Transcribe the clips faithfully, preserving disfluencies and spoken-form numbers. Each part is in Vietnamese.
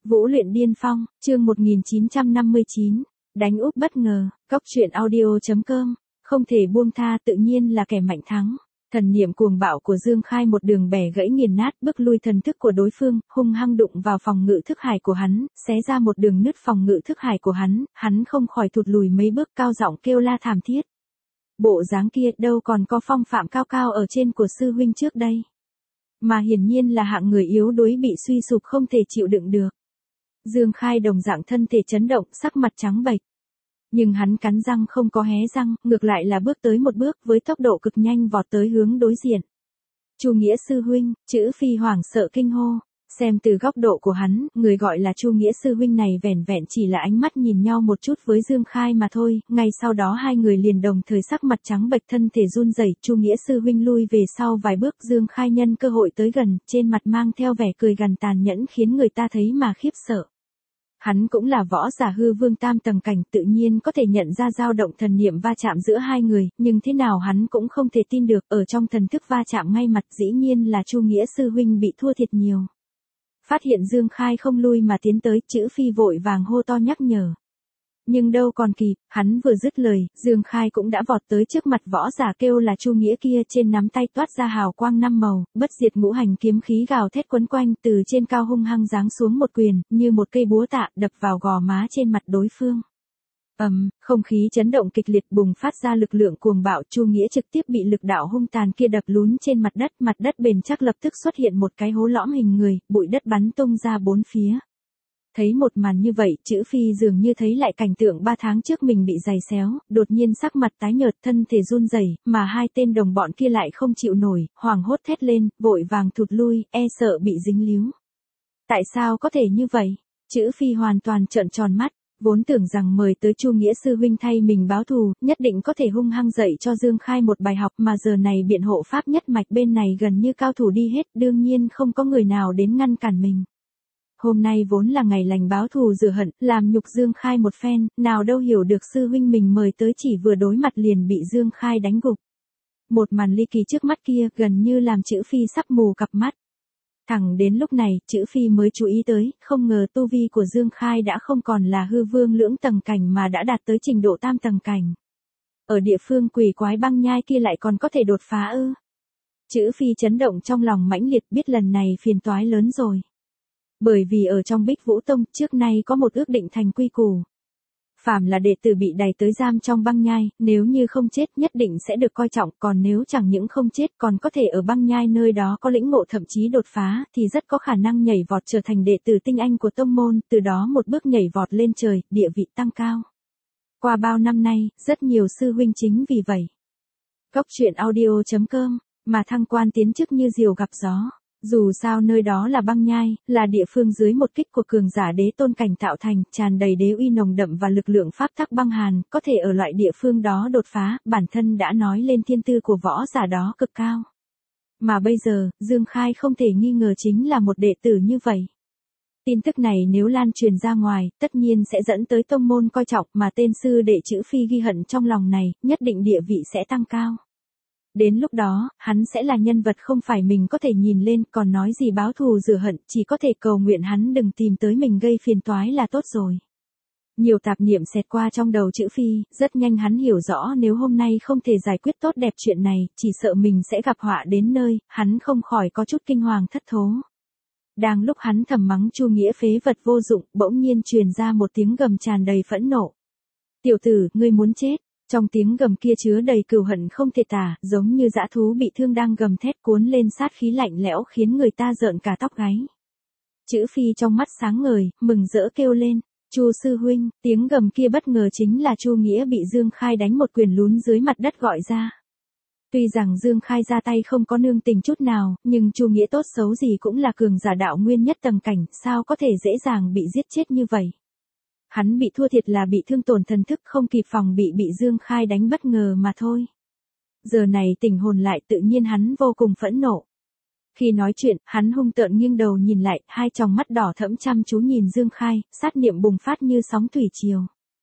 Vũ luyện điên phong, chương một nghìn chín trăm năm mươi chín, đánh úp bất ngờ, cóc truyện audio chấm com, không thể buông tha tự nhiên là kẻ mạnh thắng. Thần niệm cuồng bạo của Dương Khai một đường bẻ gãy nghiền nát bức lui thần thức của đối phương, hung hăng đụng vào phòng ngự thức hải của hắn, xé ra một đường nứt phòng ngự thức hải của hắn, hắn không khỏi thụt lùi mấy bước cao giọng kêu la thảm thiết. Bộ dáng kia đâu còn có phong phạm cao cao ở trên của sư huynh trước đây. Mà hiển nhiên là hạng người yếu đuối bị suy sụp không thể chịu đựng được. Dương Khai đồng dạng thân thể chấn động, sắc mặt trắng bệch. Nhưng hắn cắn răng không có hé răng, ngược lại là bước tới một bước với tốc độ cực nhanh vọt tới hướng đối diện. Chu Nghĩa sư huynh, chữ Phi hoảng sợ kinh hô. Xem từ góc độ của hắn, người gọi là Chu Nghĩa sư huynh này vẻn vẹn chỉ là ánh mắt nhìn nhau một chút với Dương Khai mà thôi, ngay sau đó hai người liền đồng thời sắc mặt trắng bệch thân thể run rẩy. Chu Nghĩa sư huynh lui về sau vài bước, Dương Khai nhân cơ hội tới gần, trên mặt mang theo vẻ cười gằn tàn nhẫn khiến người ta thấy mà khiếp sợ. Hắn cũng là võ giả hư vương tam tầng cảnh, tự nhiên có thể nhận ra dao động thần niệm va chạm giữa hai người, nhưng thế nào hắn cũng không thể tin được, ở trong thần thức va chạm ngay mặt dĩ nhiên là Chu Nghĩa sư huynh bị thua thiệt nhiều. Phát hiện Dương Khai không lui mà tiến tới, chữ Phi vội vàng hô to nhắc nhở. Nhưng đâu còn kịp, hắn vừa dứt lời, Dương Khai cũng đã vọt tới trước mặt võ giả kêu là Chu Nghĩa kia, trên nắm tay toát ra hào quang năm màu, bất diệt ngũ hành kiếm khí gào thét quấn quanh, từ trên cao hung hăng giáng xuống một quyền, như một cây búa tạ đập vào gò má trên mặt đối phương. Ầm, um, không khí chấn động kịch liệt bùng phát ra lực lượng cuồng bạo, Chu Nghĩa trực tiếp bị lực đạo hung tàn kia đập lún trên mặt đất, mặt đất bền chắc lập tức xuất hiện một cái hố lõm hình người, bụi đất bắn tung ra bốn phía. Thấy một màn như vậy, chữ Phi dường như thấy lại cảnh tượng ba tháng trước mình bị giày xéo, đột nhiên sắc mặt tái nhợt, thân thể run rẩy, mà hai tên đồng bọn kia lại không chịu nổi, hoảng hốt thét lên, vội vàng thụt lui, e sợ bị dính líu. Tại sao có thể như vậy? Chữ Phi hoàn toàn trợn tròn mắt, vốn tưởng rằng mời tới Chu Nghĩa sư huynh thay mình báo thù, nhất định có thể hung hăng dạy cho Dương Khai một bài học, mà giờ này biện hộ pháp nhất mạch bên này gần như cao thủ đi hết, đương nhiên không có người nào đến ngăn cản mình. Hôm nay vốn là ngày lành báo thù rửa hận, làm nhục Dương Khai một phen, nào đâu hiểu được sư huynh mình mời tới chỉ vừa đối mặt liền bị Dương Khai đánh gục. Một màn ly kỳ trước mắt kia gần như làm chữ Phi sắp mù cặp mắt. Thẳng đến lúc này, chữ Phi mới chú ý tới, không ngờ tu vi của Dương Khai đã không còn là hư vương lưỡng tầng cảnh mà đã đạt tới trình độ tam tầng cảnh. Ở địa phương quỷ quái băng nhai kia lại còn có thể đột phá ư. Chữ Phi chấn động trong lòng mãnh liệt, biết lần này phiền toái lớn rồi. Bởi vì ở trong Bích Vũ Tông trước nay có một ước định thành quy củ. Phàm là đệ tử bị đày tới giam trong băng nhai, nếu như không chết nhất định sẽ được coi trọng, còn nếu chẳng những không chết còn có thể ở băng nhai nơi đó có lĩnh ngộ thậm chí đột phá, thì rất có khả năng nhảy vọt trở thành đệ tử tinh anh của tông môn, từ đó một bước nhảy vọt lên trời, địa vị tăng cao. Qua bao năm nay, rất nhiều sư huynh chính vì vậy. Cóc truyện audio chấm com, mà thăng quan tiến chức như diều gặp gió. Dù sao nơi đó là băng nhai, là địa phương dưới một kích của cường giả đế tôn cảnh tạo thành, tràn đầy đế uy nồng đậm và lực lượng pháp tắc băng hàn, có thể ở loại địa phương đó đột phá, bản thân đã nói lên thiên tư của võ giả đó cực cao. Mà bây giờ, Dương Khai không thể nghi ngờ chính là một đệ tử như vậy. Tin tức này nếu lan truyền ra ngoài, tất nhiên sẽ dẫn tới tông môn coi trọng, mà tên sư đệ chữ Phi ghi hận trong lòng này, nhất định địa vị sẽ tăng cao. Đến lúc đó, hắn sẽ là nhân vật không phải mình có thể nhìn lên, còn nói gì báo thù rửa hận, chỉ có thể cầu nguyện hắn đừng tìm tới mình gây phiền toái là tốt rồi. Nhiều tạp niệm xẹt qua trong đầu chữ Phi, rất nhanh hắn hiểu rõ nếu hôm nay không thể giải quyết tốt đẹp chuyện này, chỉ sợ mình sẽ gặp họa đến nơi, hắn không khỏi có chút kinh hoàng thất thố. Đang lúc hắn thầm mắng Chu Nghĩa phế vật vô dụng, bỗng nhiên truyền ra một tiếng gầm tràn đầy phẫn nộ. Tiểu tử, ngươi muốn chết. Trong tiếng gầm kia chứa đầy cừu hận không thể tả, giống như dã thú bị thương đang gầm thét cuốn lên sát khí lạnh lẽo khiến người ta rợn cả tóc gáy. Chữ Phi trong mắt sáng ngời, mừng rỡ kêu lên, Chu sư huynh, tiếng gầm kia bất ngờ chính là Chu Nghĩa bị Dương Khai đánh một quyền lún dưới mặt đất gọi ra. Tuy rằng Dương Khai ra tay không có nương tình chút nào, nhưng Chu Nghĩa tốt xấu gì cũng là cường giả đạo nguyên nhất tầng cảnh, sao có thể dễ dàng bị giết chết như vậy. Hắn bị thua thiệt là bị thương tổn thần thức không kịp phòng bị bị Dương Khai đánh bất ngờ mà thôi. Giờ này tỉnh hồn lại tự nhiên hắn vô cùng phẫn nộ. Khi nói chuyện, hắn hung tợn nghiêng đầu nhìn lại, hai tròng mắt đỏ thẫm chăm chú nhìn Dương Khai, sát niệm bùng phát như sóng thủy triều.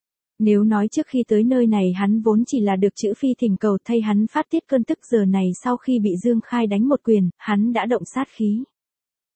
Nếu nói trước khi tới nơi này hắn vốn chỉ là được chữ Phi thỉnh cầu thay hắn phát tiết cơn tức, giờ này sau khi bị Dương Khai đánh một quyền, hắn đã động sát khí.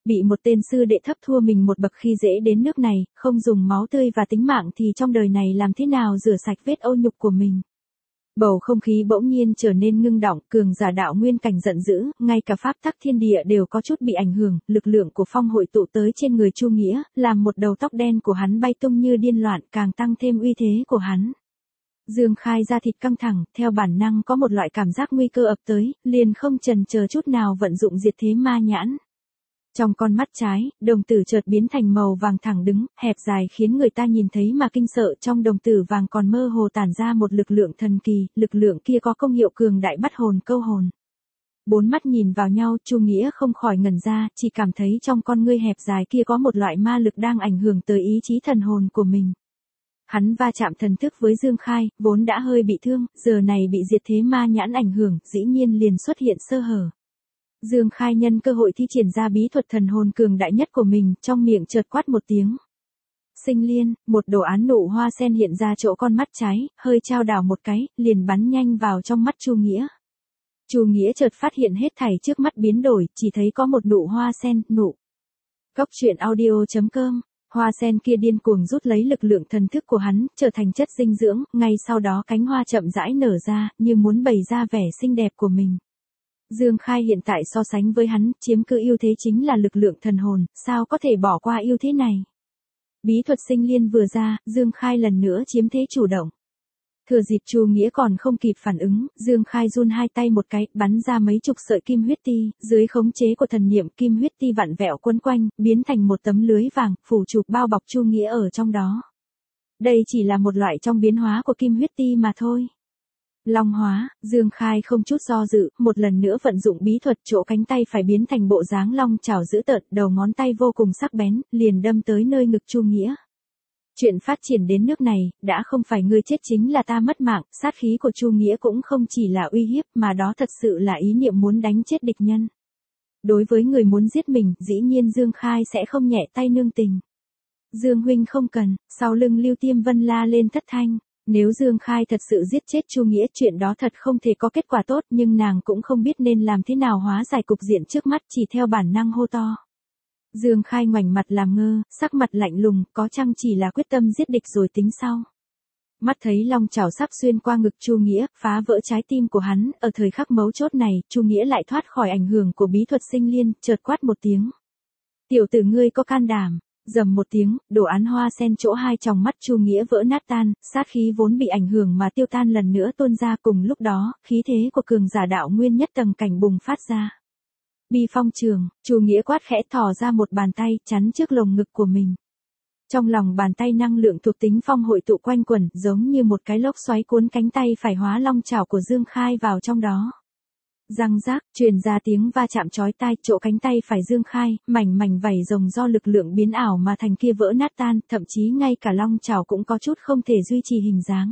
Bị một tên sư đệ thấp thua mình một bậc khi dễ đến nước này, không dùng máu tươi và tính mạng thì trong đời này làm thế nào rửa sạch vết ô nhục của mình. Bầu không khí bỗng nhiên trở nên ngưng đọng, cường giả đạo nguyên cảnh giận dữ, ngay cả pháp tắc thiên địa đều có chút bị ảnh hưởng, lực lượng của phong hội tụ tới trên người Chu Nghĩa, làm một đầu tóc đen của hắn bay tung như điên loạn, càng tăng thêm uy thế của hắn. Dương Khai da thịt căng thẳng, theo bản năng có một loại cảm giác nguy cơ ập tới, liền không chần chờ chút nào vận dụng diệt thế ma nhãn. Trong con mắt trái, đồng tử chợt biến thành màu vàng thẳng đứng, hẹp dài khiến người ta nhìn thấy mà kinh sợ, trong đồng tử vàng còn mơ hồ tản ra một lực lượng thần kỳ, lực lượng kia có công hiệu cường đại bắt hồn câu hồn. Bốn mắt nhìn vào nhau, Chu Nghĩa không khỏi ngẩn ra, chỉ cảm thấy trong con ngươi hẹp dài kia có một loại ma lực đang ảnh hưởng tới ý chí thần hồn của mình. Hắn va chạm thần thức với Dương Khai, vốn đã hơi bị thương, giờ này bị diệt thế ma nhãn ảnh hưởng, dĩ nhiên liền xuất hiện sơ hở. Dương Khai nhân cơ hội thi triển ra bí thuật thần hồn cường đại nhất của mình, trong miệng chợt quát một tiếng. Sinh liên, một đồ án nụ hoa sen hiện ra chỗ con mắt trái, hơi trao đảo một cái, liền bắn nhanh vào trong mắt Chu Nghĩa. Chu Nghĩa chợt phát hiện hết thảy trước mắt biến đổi, chỉ thấy có một nụ hoa sen, nụ. Cốc truyện audio chấm com, hoa sen kia điên cuồng rút lấy lực lượng thần thức của hắn, trở thành chất dinh dưỡng, ngay sau đó cánh hoa chậm rãi nở ra, như muốn bày ra vẻ xinh đẹp của mình. Dương Khai hiện tại so sánh với hắn, chiếm cứ ưu thế chính là lực lượng thần hồn, sao có thể bỏ qua ưu thế này. Bí thuật sinh liên vừa ra, Dương Khai lần nữa chiếm thế chủ động. Thừa dịp Chu Nghĩa còn không kịp phản ứng, Dương Khai run hai tay một cái, bắn ra mấy chục sợi kim huyết ti, dưới khống chế của thần niệm kim huyết ti vặn vẹo quấn quanh, biến thành một tấm lưới vàng, phủ chụp bao bọc Chu Nghĩa ở trong đó. Đây chỉ là một loại trong biến hóa của kim huyết ti mà thôi. Long hóa, Dương Khai không chút do dự, một lần nữa vận dụng bí thuật, chỗ cánh tay phải biến thành bộ dáng long chảo dữ tợn, đầu ngón tay vô cùng sắc bén, liền đâm tới nơi ngực Chu Nghĩa. Chuyện phát triển đến nước này, đã không phải ngươi chết chính là ta mất mạng, sát khí của Chu Nghĩa cũng không chỉ là uy hiếp, mà đó thật sự là ý niệm muốn đánh chết địch nhân. Đối với người muốn giết mình, dĩ nhiên Dương Khai sẽ không nhẹ tay nương tình. Dương huynh không cần, sau lưng Lưu Tiêm Vân la lên thất thanh. Nếu Dương Khai thật sự giết chết Chu Nghĩa, chuyện đó thật không thể có kết quả tốt, nhưng nàng cũng không biết nên làm thế nào hóa giải cục diện trước mắt, chỉ theo bản năng hô to. Dương Khai ngoảnh mặt làm ngơ, sắc mặt lạnh lùng, có chăng chỉ là quyết tâm giết địch rồi tính sau. Mắt thấy long chảo sắp xuyên qua ngực Chu Nghĩa, phá vỡ trái tim của hắn, ở thời khắc mấu chốt này, Chu Nghĩa lại thoát khỏi ảnh hưởng của bí thuật sinh liên, chợt quát một tiếng. Tiểu tử ngươi có can đảm. Dầm một tiếng, đồ án hoa sen chỗ hai tròng mắt Chu Nghĩa vỡ nát tan, sát khí vốn bị ảnh hưởng mà tiêu tan lần nữa tuôn ra, cùng lúc đó, khí thế của cường giả đạo nguyên nhất tầng cảnh bùng phát ra. Bi phong trường, Chu Nghĩa quát khẽ thò ra một bàn tay, chắn trước lồng ngực của mình. Trong lòng bàn tay năng lượng thuộc tính phong hội tụ quanh quẩn, giống như một cái lốc xoáy cuốn cánh tay phải hóa long chảo của Dương Khai vào trong đó. Răng rác, truyền ra tiếng va chạm chói tai, chỗ cánh tay phải Dương Khai, mảnh mảnh vảy rồng do lực lượng biến ảo mà thành kia vỡ nát tan, thậm chí ngay cả long chảo cũng có chút không thể duy trì hình dáng.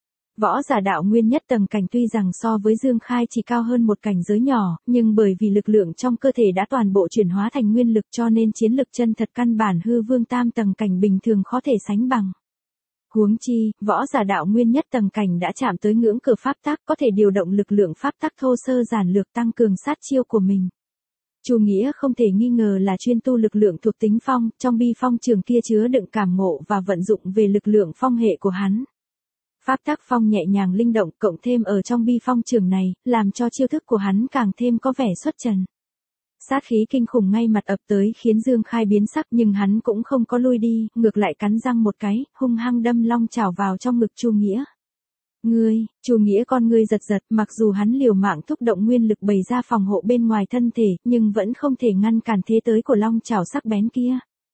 Võ giả đạo nguyên nhất tầng cảnh tuy rằng so với Dương Khai chỉ cao hơn một cảnh giới nhỏ, nhưng bởi vì lực lượng trong cơ thể đã toàn bộ chuyển hóa thành nguyên lực cho nên chiến lực chân thật căn bản hư vương tam tầng cảnh bình thường khó thể sánh bằng. Huống chi, võ giả đạo nguyên nhất tầng cảnh đã chạm tới ngưỡng cửa pháp tắc, có thể điều động lực lượng pháp tắc thô sơ giản lược tăng cường sát chiêu của mình. Chu Nghĩa không thể nghi ngờ là chuyên tu lực lượng thuộc tính phong, trong bi phong trường kia chứa đựng cảm ngộ và vận dụng về lực lượng phong hệ của hắn. Pháp tắc phong nhẹ nhàng linh động, cộng thêm ở trong bi phong trường này, làm cho chiêu thức của hắn càng thêm có vẻ xuất trần. Sát khí kinh khủng ngay mặt ập tới khiến Dương Khai biến sắc, nhưng hắn cũng không có lui đi, ngược lại cắn răng một cái, hung hăng đâm long chảo vào trong ngực Chu Nghĩa. Ngươi, Chu Nghĩa con ngươi giật giật, mặc dù hắn liều mạng thúc động nguyên lực bày ra phòng hộ bên ngoài thân thể, nhưng vẫn không thể ngăn cản thế tới của long chảo sắc bén kia.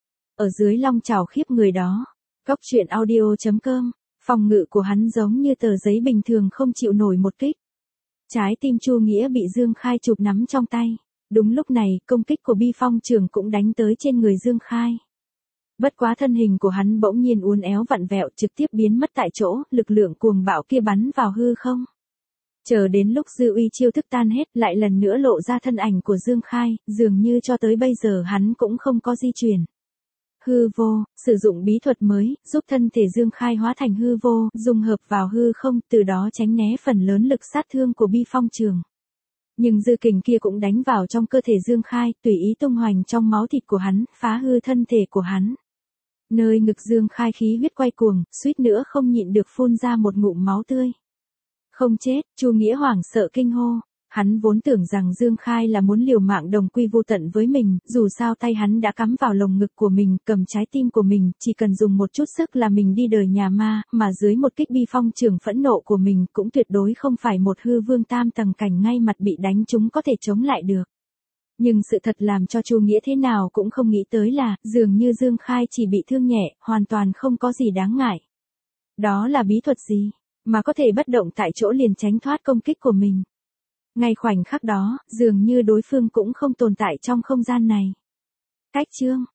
Ở dưới long chảo khiếp người đó, cốc truyện audio chấm com, phòng ngự của hắn giống như tờ giấy bình thường không chịu nổi một kích. Trái tim Chu Nghĩa bị Dương Khai chụp nắm trong tay. Đúng lúc này, công kích của bi phong trường cũng đánh tới trên người Dương Khai. Bất quá thân hình của hắn bỗng nhiên uốn éo vặn vẹo, trực tiếp biến mất tại chỗ, lực lượng cuồng bạo kia bắn vào hư không. Chờ đến lúc dư uy chiêu thức tan hết, lại lần nữa lộ ra thân ảnh của Dương Khai, dường như cho tới bây giờ hắn cũng không có di chuyển. Hư vô, sử dụng bí thuật mới, giúp thân thể Dương Khai hóa thành hư vô, dung hợp vào hư không, từ đó tránh né phần lớn lực sát thương của bi phong trường. Nhưng dư kình kia cũng đánh vào trong cơ thể Dương Khai, tùy ý tung hoành trong máu thịt của hắn, phá hư thân thể của hắn. Nơi ngực Dương Khai khí huyết quay cuồng, suýt nữa không nhịn được phun ra một ngụm máu tươi. Không chết, Chu Nghĩa hoảng sợ kinh hô. Hắn vốn tưởng rằng Dương Khai là muốn liều mạng đồng quy vô tận với mình, dù sao tay hắn đã cắm vào lồng ngực của mình, cầm trái tim của mình, chỉ cần dùng một chút sức là mình đi đời nhà ma, mà dưới một kích bi phong trường phẫn nộ của mình cũng tuyệt đối không phải một hư vương tam tầng cảnh ngay mặt bị đánh chúng có thể chống lại được. Nhưng sự thật làm cho Chu Nghĩa thế nào cũng không nghĩ tới là, dường như Dương Khai chỉ bị thương nhẹ, hoàn toàn không có gì đáng ngại. Đó là bí thuật gì, mà có thể bất động tại chỗ liền tránh thoát công kích của mình. Ngay khoảnh khắc đó, dường như đối phương cũng không tồn tại trong không gian này. Cách chương